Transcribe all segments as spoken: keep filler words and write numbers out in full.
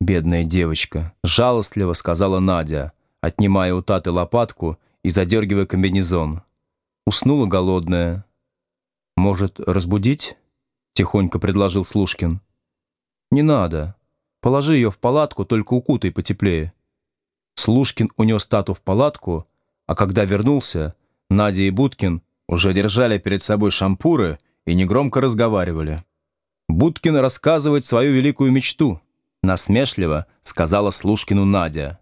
«Бедная девочка», — жалостливо сказала Надя, отнимая у Таты лопатку и задергивая комбинезон. Уснула голодная. «Может, разбудить?» — тихонько предложил Слушкин. «Не надо. Положи ее в палатку, только укутай потеплее». Слушкин унес Тату в палатку, а когда вернулся, Надя и Будкин уже держали перед собой шампуры и негромко разговаривали. «Будкин рассказывает свою великую мечту», — насмешливо сказала Слушкину Надя.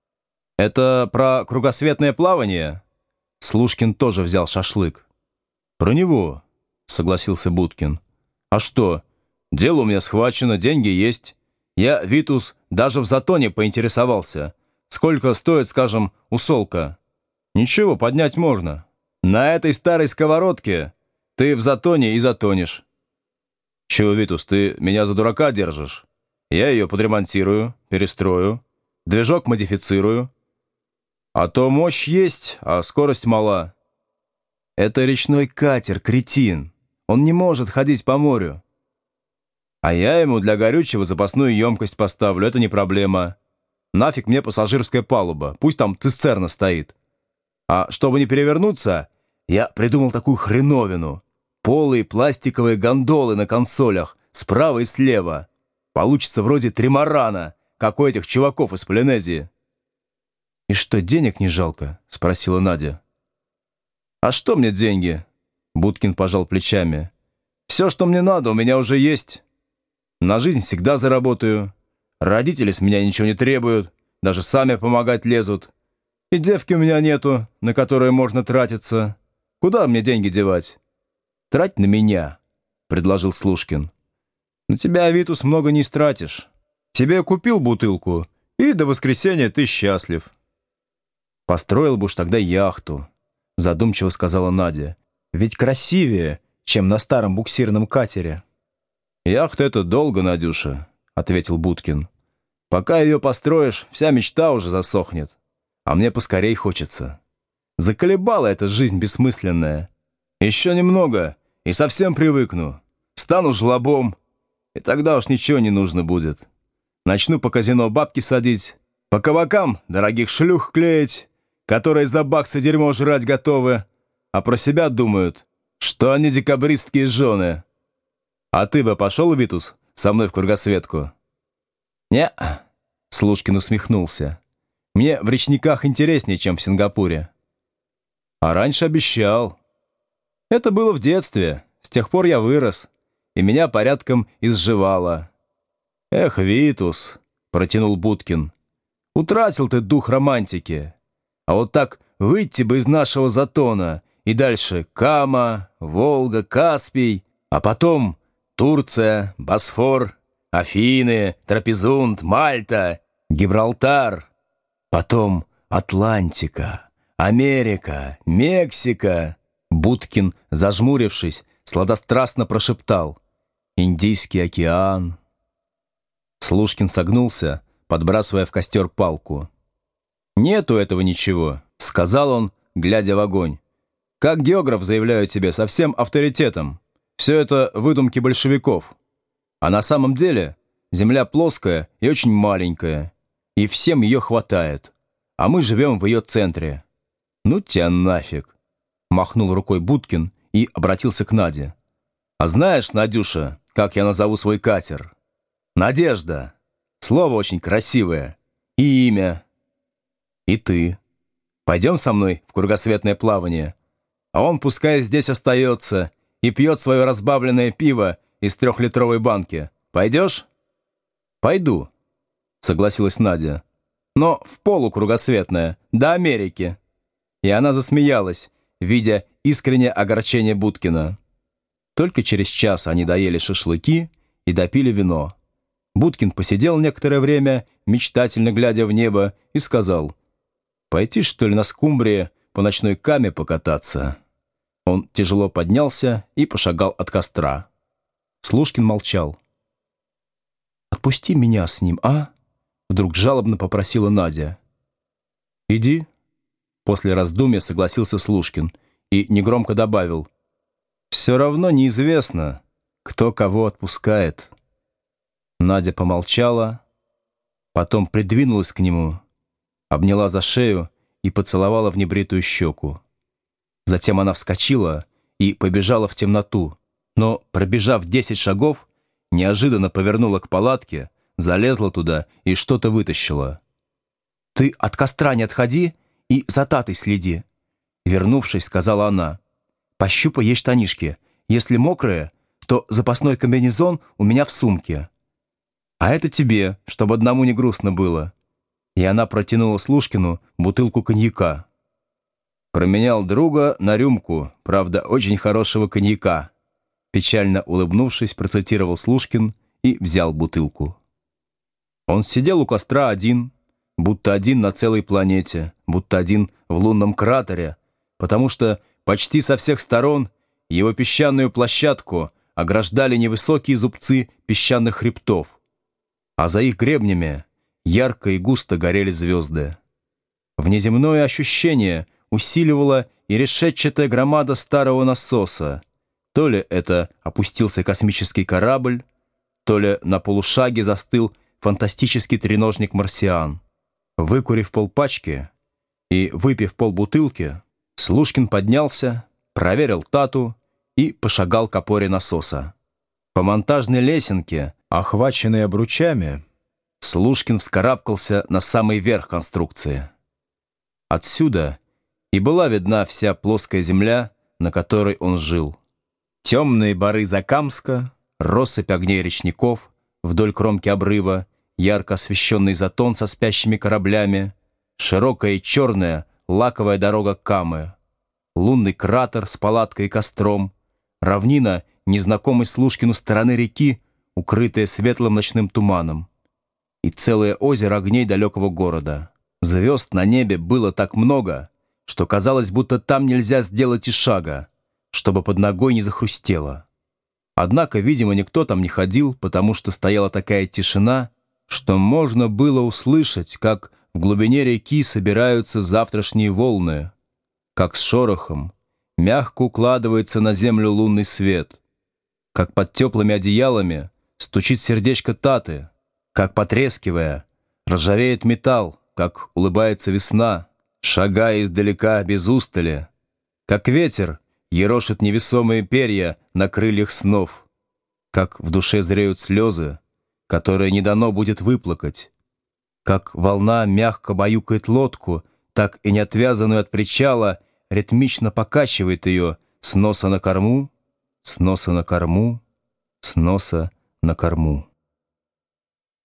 «Это про кругосветное плавание?» Слушкин тоже взял шашлык. «Про него», — согласился Будкин. «А что? Дело у меня схвачено, деньги есть. Я, Витус, даже в Затоне поинтересовался. Сколько стоит, скажем, усолка? Ничего, поднять можно. На этой старой сковородке ты в Затоне и затонешь». «Чего, Витус, ты меня за дурака держишь? Я ее подремонтирую, перестрою, движок модифицирую. А то мощь есть, а скорость мала». «Это речной катер, кретин. Он не может ходить по морю». «А я ему для горючего запасную емкость поставлю, это не проблема. Нафиг мне пассажирская палуба, пусть там цистерна стоит. А чтобы не перевернуться, я придумал такую хреновину. Полые пластиковые гондолы на консолях, справа и слева. Получится вроде тримарана, как у этих чуваков из Полинезии». «И что, денег не жалко?» — спросила Надя. «А что мне деньги?» — Будкин пожал плечами. «Все, что мне надо, у меня уже есть. На жизнь всегда заработаю. Родители с меня ничего не требуют, даже сами помогать лезут. И девки у меня нету, на которые можно тратиться. Куда мне деньги девать?» «Трать на меня», — предложил Слушкин. «На тебя, Витус, много не истратишь. Тебе купил бутылку, и до воскресенья ты счастлив». «Построил бы уж тогда яхту», — задумчиво сказала Надя. «Ведь красивее, чем на старом буксирном катере». «Яхта — это долго, Надюша», — ответил Будкин. «Пока ее построишь, вся мечта уже засохнет. А мне поскорей хочется. Заколебала эта жизнь бессмысленная. Еще немного, и совсем привыкну. Стану жлобом, и тогда уж ничего не нужно будет. Начну по казино бабки садить, по кабакам дорогих шлюх клеить, которые за баксы дерьмо жрать готовы, а про себя думают, что они декабристские жены. А ты бы пошел, Витус, со мной в кругосветку?» «Не», — Слушкин усмехнулся. «Мне в речниках интереснее, чем в Сингапуре». «А раньше обещал». «Это было в детстве, с тех пор я вырос, и меня порядком изживало». «Эх, Витус», — протянул Будкин, — «утратил ты дух романтики. А вот так выйти бы из нашего Затона, и дальше Кама, Волга, Каспий, а потом Турция, Босфор, Афины, Трапезунд, Мальта, Гибралтар, потом Атлантика, Америка, Мексика». Будкин, зажмурившись, сладострастно прошептал: «Индийский океан». Слушкин согнулся, подбрасывая в костер палку. «Нету этого ничего», — сказал он, глядя в огонь. «Как географ, заявляю тебе, со всем авторитетом. Все это выдумки большевиков. А на самом деле Земля плоская и очень маленькая, и всем ее хватает, а мы живем в ее центре. Ну тебя нафиг!» Махнул рукой Будкин и обратился к Наде. «А знаешь, Надюша, как я назову свой катер? Надежда. Слово очень красивое. И имя. И ты. Пойдем со мной в кругосветное плавание. А он пускай здесь остается и пьет свое разбавленное пиво из трехлитровой банки. Пойдешь?» «Пойду», — согласилась Надя. «Но в полукругосветное, до Америки». И она засмеялась, видя искреннее огорчение Будкина. Только через час они доели шашлыки и допили вино. Будкин посидел некоторое время, мечтательно глядя в небо, и сказал: «Пойти, что ли, на скумбрии по ночной Каме покататься?» Он тяжело поднялся и пошагал от костра. Слушкин молчал. «Отпусти меня с ним, а?» Вдруг жалобно попросила Надя. «Иди». После раздумья согласился Слушкин и негромко добавил: «Все равно неизвестно, кто кого отпускает». Надя помолчала, Потом придвинулась к нему, обняла за шею и поцеловала в небритую щеку. Затем она вскочила и побежала в темноту, но, пробежав десять шагов, неожиданно повернула к палатке, залезла туда и что-то вытащила. «Ты от костра не отходи и за Татой следи», — вернувшись, сказала она. «Пощупай ей штанишки. Если мокрые, то запасной комбинезон у меня в сумке. А это тебе, чтобы одному не грустно было». И она протянула Слушкину бутылку коньяка. «Променял друга на рюмку, правда, очень хорошего коньяка», печально улыбнувшись, процитировал Слушкин и взял бутылку. Он сидел у костра один, будто один на целой планете, будто один в лунном кратере, потому что почти со всех сторон его песчаную площадку ограждали невысокие зубцы песчаных хребтов, а за их гребнями ярко и густо горели звезды. Внеземное ощущение усиливала и решетчатая громада старого насоса. То ли это опустился космический корабль, то ли на полушаге застыл фантастический треножник «Марсиан». Выкурив полпачки и выпив полбутылки, Слушкин поднялся, проверил Тату и пошагал к опоре насоса. По монтажной лесенке, охваченной обручами, Слушкин вскарабкался на самый верх конструкции. Отсюда и была видна вся плоская земля, на которой он жил. Темные бары Закамска, россыпь огней речников вдоль кромки обрыва, ярко освещенный затон со спящими кораблями, широкая и черная лаковая дорога Камы, лунный кратер с палаткой и костром, равнина незнакомой Слушкину стороны реки, укрытая светлым ночным туманом, и целое озеро огней далекого города. Звезд на небе было так много, что казалось, будто там нельзя сделать и шага, чтобы под ногой не захрустело. Однако, видимо, никто там не ходил, потому что стояла такая тишина, что можно было услышать, как в глубине реки собираются завтрашние волны, как с шорохом мягко укладывается на землю лунный свет, как под теплыми одеялами стучит сердечко Таты, как, потрескивая, ржавеет металл, как улыбается весна, шагая издалека без устали, как ветер ерошит невесомые перья на крыльях снов, как в душе зреют слезы, которые не дано будет выплакать, как волна мягко баюкает лодку, так и не отвязанную от причала, ритмично покачивает ее с носа на корму, с носа на корму, с носа на корму.